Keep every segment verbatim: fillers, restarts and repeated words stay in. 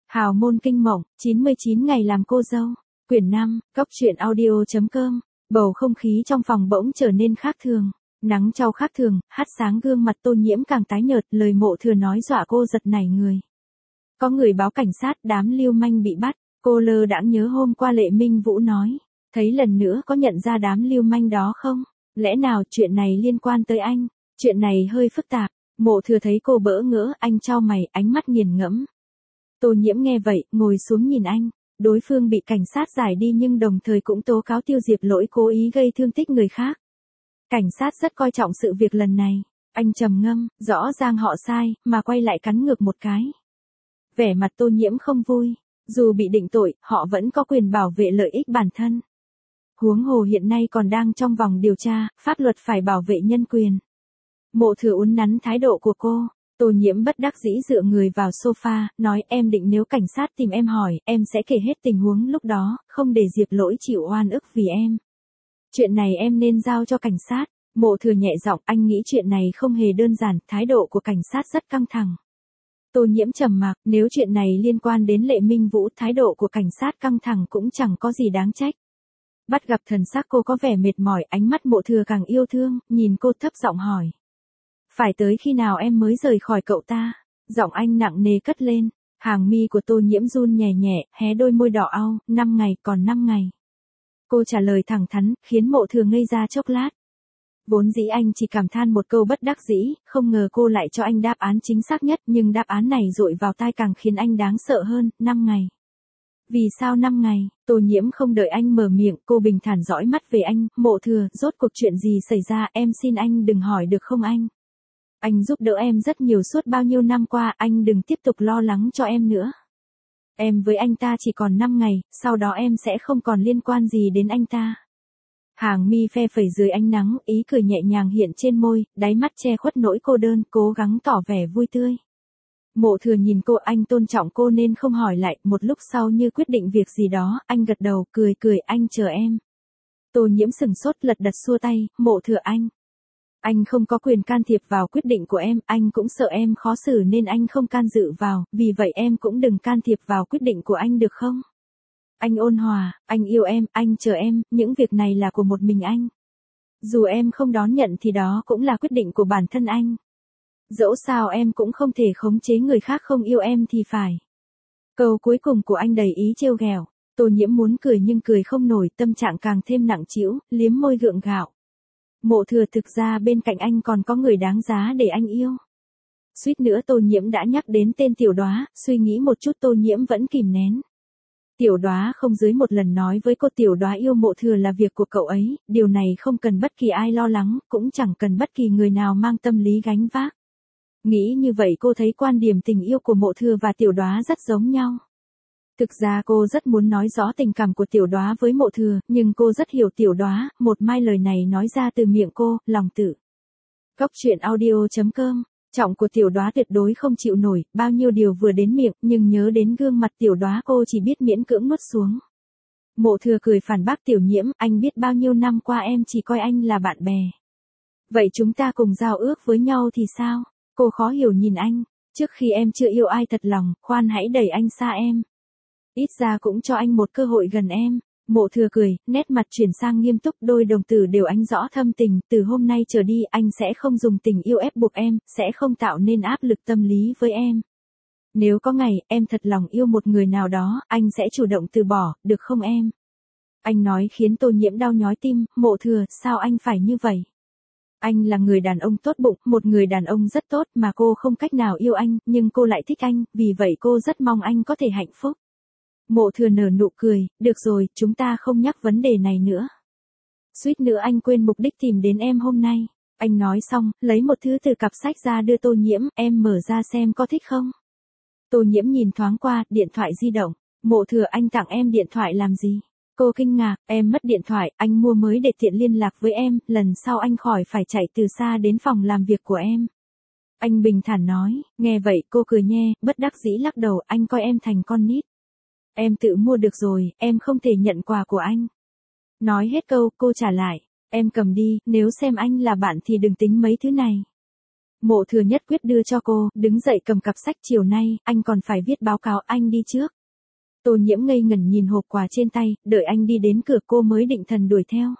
Hào môn kinh mộng, chín mươi chín ngày làm cô dâu. Quyển năm, Cốc truyện audio chấm com. Bầu không khí trong phòng bỗng trở nên khác thường. Nắng trao khác thường, hắt sáng gương mặt Tô Nhiễm càng tái nhợt, lời Mộ Thừa nói dọa cô giật nảy người. Có người báo cảnh sát, đám lưu manh bị bắt. Cô lơ đãng nhớ hôm qua Lệ Minh Vũ nói, thấy lần nữa có nhận ra đám lưu manh đó không? Lẽ nào chuyện này liên quan tới anh? Chuyện này hơi phức tạp. Mộ Thừa thấy cô bỡ ngỡ, anh chau mày, ánh mắt nghiền ngẫm. Tô Nhiễm nghe vậy, ngồi xuống nhìn anh. Đối phương bị cảnh sát giải đi nhưng đồng thời cũng tố cáo Tiêu Diệp Lỗi cố ý gây thương tích người khác. Cảnh sát rất coi trọng sự việc lần này. Anh trầm ngâm, rõ ràng họ sai, mà quay lại cắn ngược một cái. Vẻ mặt Tô Nhiễm không vui. Dù bị định tội, họ vẫn có quyền bảo vệ lợi ích bản thân. Huống hồ hiện nay còn đang trong vòng điều tra, pháp luật phải bảo vệ nhân quyền. Mộ Thừa uốn nắn thái độ của cô. Tô Nhiễm bất đắc dĩ dựa người vào sofa, nói em định nếu cảnh sát tìm em hỏi, em sẽ kể hết tình huống lúc đó, không để Diệp Lỗi chịu oan ức vì em. Chuyện này em nên giao cho cảnh sát. Mộ Thừa nhẹ giọng, anh nghĩ chuyện này không hề đơn giản, thái độ của cảnh sát rất căng thẳng. Tô Nhiễm trầm mặc, nếu chuyện này liên quan đến Lệ Minh Vũ, thái độ của cảnh sát căng thẳng cũng chẳng có gì đáng trách. Bắt gặp thần sắc cô có vẻ mệt mỏi, ánh mắt Mộ Thừa càng yêu thương, nhìn cô thấp giọng hỏi. Phải tới khi nào em mới rời khỏi cậu ta? Giọng anh nặng nề cất lên. Hàng mi của Tô Nhiễm run nhẹ nhẹ, hé đôi môi đỏ au, năm ngày, còn năm ngày. Cô trả lời thẳng thắn, khiến Mộ Thừa ngây ra chốc lát. Vốn dĩ anh chỉ cảm than một câu bất đắc dĩ, không ngờ cô lại cho anh đáp án chính xác nhất, nhưng đáp án này dội vào tai càng khiến anh đáng sợ hơn, năm ngày. Vì sao năm ngày? Tô Nhiễm không đợi anh mở miệng, cô bình thản dõi mắt về anh. Mộ Thừa, rốt cuộc chuyện gì xảy ra, em xin anh đừng hỏi được không anh? Anh giúp đỡ em rất nhiều suốt bao nhiêu năm qua, anh đừng tiếp tục lo lắng cho em nữa. Em với anh ta chỉ còn năm ngày, sau đó em sẽ không còn liên quan gì đến anh ta. Hàng mi phe phẩy dưới ánh nắng, ý cười nhẹ nhàng hiện trên môi, đáy mắt che khuất nỗi cô đơn, cố gắng tỏ vẻ vui tươi. Mộ Thừa nhìn cô, anh tôn trọng cô nên không hỏi lại, một lúc sau như quyết định việc gì đó, anh gật đầu, cười cười, anh chờ em. Tô Nhiễm sừng sốt, lật đật xua tay, Mộ Thừa anh. Anh không có quyền can thiệp vào quyết định của em, anh cũng sợ em khó xử nên anh không can dự vào, vì vậy em cũng đừng can thiệp vào quyết định của anh được không? Anh ôn hòa, anh yêu em, anh chờ em, những việc này là của một mình anh. Dù em không đón nhận thì đó cũng là quyết định của bản thân anh. Dẫu sao em cũng không thể khống chế người khác không yêu em thì phải. Câu cuối cùng của anh đầy ý trêu ghẹo. Tô Nhiễm muốn cười nhưng cười không nổi, tâm trạng càng thêm nặng trĩu, liếm môi gượng gạo. Mộ Thừa, thực ra bên cạnh anh còn có người đáng giá để anh yêu. Suýt nữa Tô Nhiễm đã nhắc đến tên Tiểu Đóa, suy nghĩ một chút Tô Nhiễm vẫn kìm nén. Tiểu Đóa không dưới một lần nói với cô Tiểu Đóa yêu Mộ Thừa là việc của cậu ấy, điều này không cần bất kỳ ai lo lắng, cũng chẳng cần bất kỳ người nào mang tâm lý gánh vác. Nghĩ như vậy cô thấy quan điểm tình yêu của Mộ Thừa và Tiểu Đóa rất giống nhau. Thực ra cô rất muốn nói rõ tình cảm của Tiểu Đóa với Mộ Thừa, nhưng cô rất hiểu Tiểu Đóa, một mai lời này nói ra từ miệng cô, lòng tự. Cốc truyện audio chấm com. Trọng của Tiểu Đóa tuyệt đối không chịu nổi, bao nhiêu điều vừa đến miệng, nhưng nhớ đến gương mặt Tiểu Đóa cô chỉ biết miễn cưỡng nuốt xuống. Mộ Thừa cười phản bác Tiểu Nhiễm, anh biết bao nhiêu năm qua em chỉ coi anh là bạn bè. Vậy chúng ta cùng giao ước với nhau thì sao? Cô khó hiểu nhìn anh, trước khi em chưa yêu ai thật lòng, khoan hãy đẩy anh xa em. Ít ra cũng cho anh một cơ hội gần em. Mộ Thừa cười, nét mặt chuyển sang nghiêm túc, đôi đồng tử đều ánh rõ thâm tình, từ hôm nay trở đi anh sẽ không dùng tình yêu ép buộc em, sẽ không tạo nên áp lực tâm lý với em. Nếu có ngày em thật lòng yêu một người nào đó, anh sẽ chủ động từ bỏ, được không em? Anh nói khiến Tô Nhiễm đau nhói tim. Mộ Thừa, sao anh phải như vậy? Anh là người đàn ông tốt bụng, một người đàn ông rất tốt mà cô không cách nào yêu anh, nhưng cô lại thích anh, vì vậy cô rất mong anh có thể hạnh phúc. Mộ Thừa nở nụ cười, được rồi, chúng ta không nhắc vấn đề này nữa. Suýt nữa anh quên mục đích tìm đến em hôm nay. Anh nói xong, lấy một thứ từ cặp sách ra đưa Tô Nhiễm, em mở ra xem có thích không? Tô Nhiễm nhìn thoáng qua, điện thoại di động. Mộ Thừa, anh tặng em điện thoại làm gì? Cô kinh ngạc, em mất điện thoại, anh mua mới để tiện liên lạc với em, lần sau anh khỏi phải chạy từ xa đến phòng làm việc của em. Anh bình thản nói, nghe vậy cô cười nhe, bất đắc dĩ lắc đầu, anh coi em thành con nít. Em tự mua được rồi, em không thể nhận quà của anh. Nói hết câu, cô trả lại, em cầm đi, nếu xem anh là bạn thì đừng tính mấy thứ này. Mộ Thừa nhất quyết đưa cho cô, đứng dậy cầm cặp sách, chiều nay, anh còn phải viết báo cáo, anh đi trước. Tô Nhiễm ngây ngẩn nhìn hộp quà trên tay, đợi anh đi đến cửa cô mới định thần đuổi theo.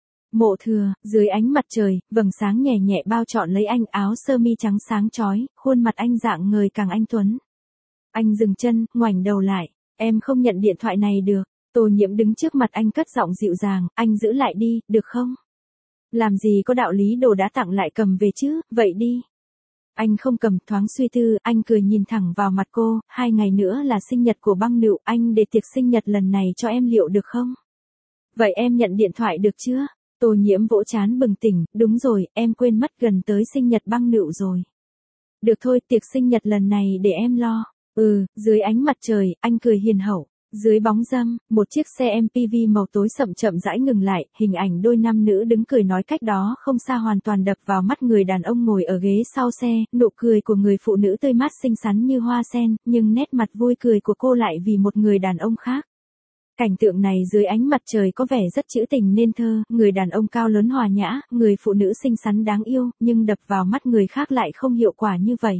Mộ Thừa, dưới ánh mặt trời, vầng sáng nhẹ nhẹ bao trọn lấy anh, áo sơ mi trắng sáng chói, khuôn mặt anh dạng ngời càng anh tuấn. Anh dừng chân, ngoảnh đầu lại, em không nhận điện thoại này được. Tô Nhiễm đứng trước mặt anh cất giọng dịu dàng, anh giữ lại đi, được không? Làm gì có đạo lý đồ đã tặng lại cầm về chứ, vậy đi. Anh không cầm, thoáng suy tư, anh cười nhìn thẳng vào mặt cô, hai ngày nữa là sinh nhật của Băng Nựu, anh để tiệc sinh nhật lần này cho em liệu được không? Vậy em nhận điện thoại được chưa? Tô Nhiễm vỗ trán bừng tỉnh, đúng rồi, em quên mất gần tới sinh nhật Băng Nựu rồi. Được thôi, tiệc sinh nhật lần này để em lo. Ừ, dưới ánh mặt trời, anh cười hiền hậu. Dưới bóng râm, một chiếc xe em pê vê màu tối sậm chậm rãi ngừng lại, hình ảnh đôi nam nữ đứng cười nói cách đó không xa hoàn toàn đập vào mắt người đàn ông ngồi ở ghế sau xe, nụ cười của người phụ nữ tươi mát xinh xắn như hoa sen, nhưng nét mặt vui cười của cô lại vì một người đàn ông khác. Cảnh tượng này dưới ánh mặt trời có vẻ rất trữ tình nên thơ, người đàn ông cao lớn hòa nhã, người phụ nữ xinh xắn đáng yêu, nhưng đập vào mắt người khác lại không hiệu quả như vậy.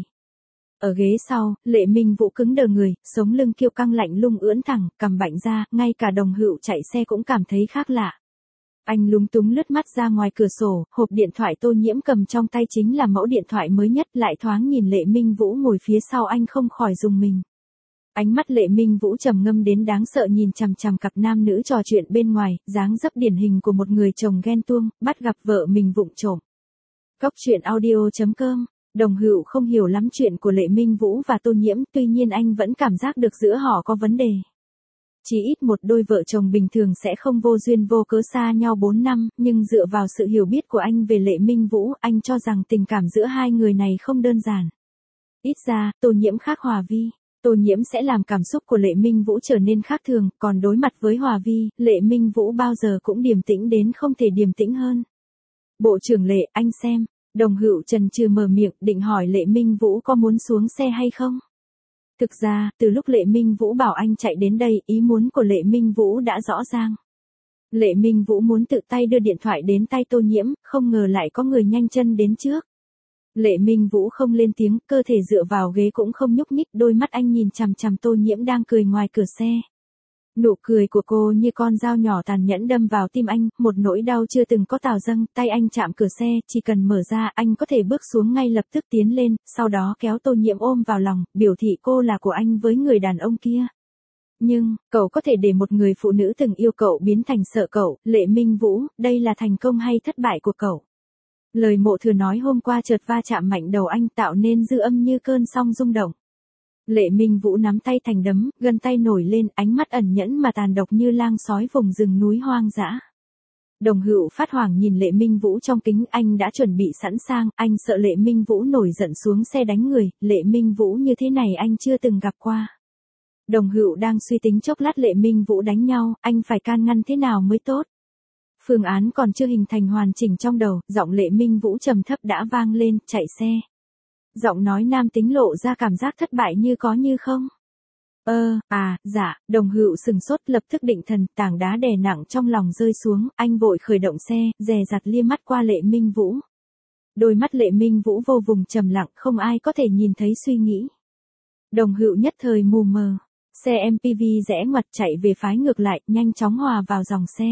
Ở ghế sau, Lệ Minh Vũ cứng đờ người, sống lưng kiêu căng lạnh lùng ưỡn thẳng, cằm bạnh ra, ngay cả Đồng Hựu chạy xe cũng cảm thấy khác lạ. Anh lúng túng lướt mắt ra ngoài cửa sổ, hộp điện thoại Tô Nhiễm cầm trong tay chính là mẫu điện thoại mới nhất, lại thoáng nhìn Lệ Minh Vũ ngồi phía sau anh không khỏi rùng mình. Ánh mắt Lệ Minh Vũ trầm ngâm đến đáng sợ nhìn chằm chằm cặp nam nữ trò chuyện bên ngoài, dáng dấp điển hình của một người chồng ghen tuông, bắt gặp vợ mình vụng trộm. Cốc truyện audio chấm com. Đồng Hựu không hiểu lắm chuyện của Lệ Minh Vũ và Tô Nhiễm, tuy nhiên anh vẫn cảm giác được giữa họ có vấn đề. Chỉ ít một đôi vợ chồng bình thường sẽ không vô duyên vô cớ xa nhau bốn năm, nhưng dựa vào sự hiểu biết của anh về Lệ Minh Vũ, anh cho rằng tình cảm giữa hai người này không đơn giản. Ít ra, Tô Nhiễm khác Hòa Vi. Tô Nhiễm sẽ làm cảm xúc của Lệ Minh Vũ trở nên khác thường, còn đối mặt với Hòa Vi, Lệ Minh Vũ bao giờ cũng điềm tĩnh đến không thể điềm tĩnh hơn. Bộ trưởng Lệ, anh xem. Đồng Hựu chần chừ mở miệng, định hỏi Lệ Minh Vũ có muốn xuống xe hay không. Thực ra, từ lúc Lệ Minh Vũ bảo anh chạy đến đây, ý muốn của Lệ Minh Vũ đã rõ ràng. Lệ Minh Vũ muốn tự tay đưa điện thoại đến tay Tô Nhiễm, không ngờ lại có người nhanh chân đến trước. Lệ Minh Vũ không lên tiếng, cơ thể dựa vào ghế cũng không nhúc nhích, đôi mắt anh nhìn chằm chằm Tô Nhiễm đang cười ngoài cửa xe. Nụ cười của cô như con dao nhỏ tàn nhẫn đâm vào tim anh, một nỗi đau chưa từng có trào dâng, tay anh chạm cửa xe, chỉ cần mở ra, anh có thể bước xuống ngay lập tức tiến lên, sau đó kéo Tô Nhiễm ôm vào lòng, biểu thị cô là của anh với người đàn ông kia. Nhưng, cậu có thể để một người phụ nữ từng yêu cậu biến thành sợ cậu, Lệ Minh Vũ, đây là thành công hay thất bại của cậu? Lời Mộ Thừa nói hôm qua chợt va chạm mạnh đầu anh tạo nên dư âm như cơn sóng rung động. Lệ Minh Vũ nắm tay thành đấm, gân tay nổi lên, ánh mắt ẩn nhẫn mà tàn độc như lang sói vùng rừng núi hoang dã. Đồng Hựu phát hoảng nhìn Lệ Minh Vũ trong kính, anh đã chuẩn bị sẵn sàng, anh sợ Lệ Minh Vũ nổi giận xuống xe đánh người, Lệ Minh Vũ như thế này anh chưa từng gặp qua. Đồng Hựu đang suy tính chốc lát Lệ Minh Vũ đánh nhau, anh phải can ngăn thế nào mới tốt. Phương án còn chưa hình thành hoàn chỉnh trong đầu, giọng Lệ Minh Vũ trầm thấp đã vang lên, chạy xe. Giọng nói nam tính lộ ra cảm giác thất bại như có như không. Ơ, à, dạ, Đồng Hựu sừng sốt lập tức định thần, tảng đá đè nặng trong lòng rơi xuống, anh vội khởi động xe, dè dặt lia mắt qua Lệ Minh Vũ. Đôi mắt Lệ Minh Vũ vô vùng trầm lặng, không ai có thể nhìn thấy suy nghĩ. Đồng Hựu nhất thời mù mờ. Xe em pê vê rẽ ngoặt chạy về phái ngược lại, nhanh chóng hòa vào dòng xe.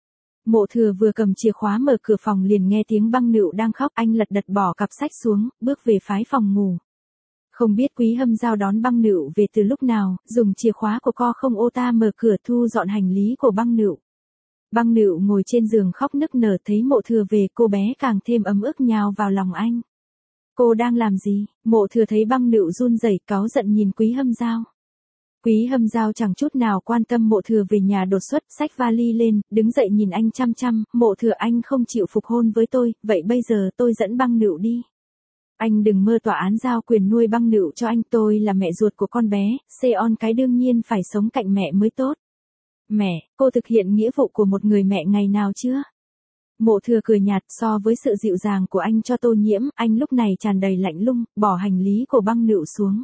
Mộ Thừa vừa cầm chìa khóa mở cửa phòng liền nghe tiếng Băng Nựu đang khóc, anh lật đật bỏ cặp sách xuống, bước về phái phòng ngủ. Không biết Quý Hâm Giao đón Băng Nựu về từ lúc nào, dùng chìa khóa của co không ô ta mở cửa thu dọn hành lý của Băng Nựu. Băng Nựu ngồi trên giường khóc nức nở, thấy Mộ Thừa về, cô bé càng thêm ấm ức nhào vào lòng anh. Cô đang làm gì? Mộ Thừa thấy Băng Nựu run rẩy, cáu giận nhìn Quý Hâm Giao. Quý Hâm Giao chẳng chút nào quan tâm Mộ Thừa về nhà đột xuất, xách vali lên, đứng dậy nhìn anh chăm chăm, Mộ Thừa anh không chịu phục hôn với tôi, vậy bây giờ tôi dẫn Băng Nựu đi. Anh đừng mơ tòa án giao quyền nuôi Băng Nựu cho anh, tôi là mẹ ruột của con bé, Seon cái đương nhiên phải sống cạnh mẹ mới tốt. Mẹ, cô thực hiện nghĩa vụ của một người mẹ ngày nào chưa? Mộ Thừa cười nhạt, so với sự dịu dàng của anh cho Tô Nhiễm, anh lúc này tràn đầy lạnh lùng, bỏ hành lý của Băng Nựu xuống.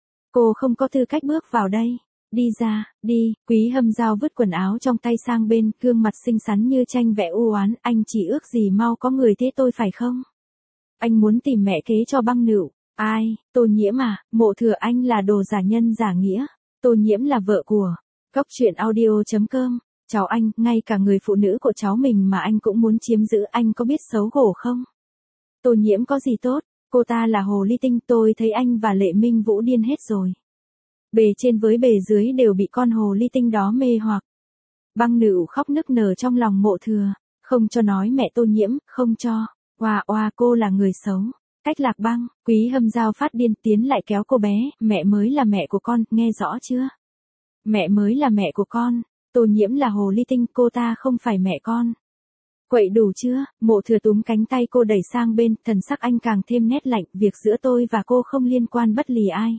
Cô không có tư cách bước vào đây. Đi ra, đi, Quý Hâm Giao vứt quần áo trong tay sang bên, gương mặt xinh xắn như tranh vẽ u oán, anh chỉ ước gì mau có người thế tôi phải không? Anh muốn tìm mẹ kế cho băng nựu. Ai, Tô Nhiễm à, Mộ Thừa anh là đồ giả nhân giả nghĩa. Tô Nhiễm là vợ của. Cóc truyện audio.com. Cháu anh, ngay cả người phụ nữ của cháu mình mà anh cũng muốn chiếm giữ, anh có biết xấu hổ không? Tô Nhiễm có gì tốt, cô ta là hồ ly tinh, tôi thấy anh và Lệ Minh Vũ điên hết rồi. Bề trên với bề dưới đều bị con hồ ly tinh đó mê hoặc. Băng nựu khóc nức nở trong lòng Mộ Thừa, không cho nói mẹ Tô Nhiễm, không cho. Oa oa, cô là người xấu. Cách Lạc Băng, Quý Hâm Giao phát điên tiến lại kéo cô bé, mẹ mới là mẹ của con, nghe rõ chưa? Mẹ mới là mẹ của con, Tô Nhiễm là hồ ly tinh, cô ta không phải mẹ con. Quậy đủ chưa? Mộ Thừa túm cánh tay cô đẩy sang bên, thần sắc anh càng thêm nét lạnh, việc giữa tôi và cô không liên quan bất lì ai.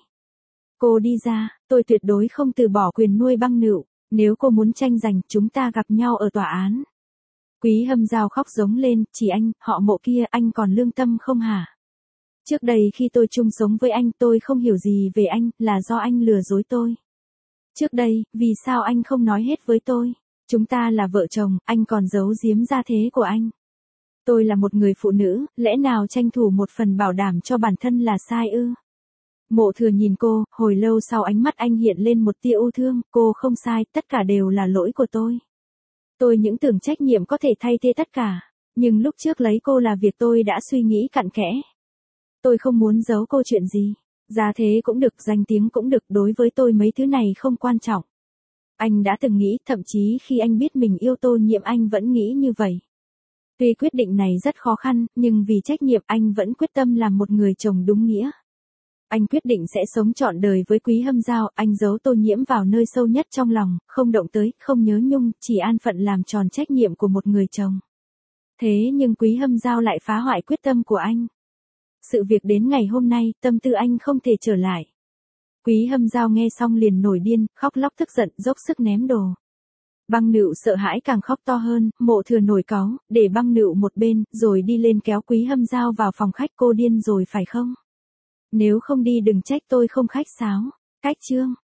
Cô đi ra, tôi tuyệt đối không từ bỏ quyền nuôi băng nựu, nếu cô muốn tranh giành, chúng ta gặp nhau ở tòa án. Quý Hâm Giao khóc giống lên, chỉ anh, họ Mộ kia, anh còn lương tâm không hả? Trước đây khi tôi chung sống với anh, tôi không hiểu gì về anh, là do anh lừa dối tôi. Trước đây, vì sao anh không nói hết với tôi? Chúng ta là vợ chồng, anh còn giấu giếm gia thế của anh. Tôi là một người phụ nữ, lẽ nào tranh thủ một phần bảo đảm cho bản thân là sai ư? Mộ Thừa nhìn cô, hồi lâu sau ánh mắt anh hiện lên một tia ưu thương, cô không sai, tất cả đều là lỗi của tôi. Tôi những tưởng trách nhiệm có thể thay thế tất cả, nhưng lúc trước lấy cô là việc tôi đã suy nghĩ cặn kẽ. Tôi không muốn giấu cô chuyện gì. Gia thế cũng được, danh tiếng cũng được, đối với tôi mấy thứ này không quan trọng. Anh đã từng nghĩ, thậm chí khi anh biết mình yêu Tô Nhiễm anh vẫn nghĩ như vậy. Tuy quyết định này rất khó khăn, nhưng vì trách nhiệm anh vẫn quyết tâm làm một người chồng đúng nghĩa. Anh quyết định sẽ sống trọn đời với Quý Hâm Giao, anh giấu Tô Nhiễm vào nơi sâu nhất trong lòng, không động tới, không nhớ nhung, chỉ an phận làm tròn trách nhiệm của một người chồng. Thế nhưng Quý Hâm Giao lại phá hoại quyết tâm của anh. Sự việc đến ngày hôm nay, tâm tư anh không thể trở lại. Quý Hâm Giao nghe xong liền nổi điên, khóc lóc tức giận, dốc sức ném đồ. Băng nựu sợ hãi càng khóc to hơn, Mộ Thừa nổi cáu, để băng nựu một bên, rồi đi lên kéo Quý Hâm Giao vào phòng khách. Cô điên rồi phải không? Nếu không đi đừng trách tôi không khách sáo. Cách chương.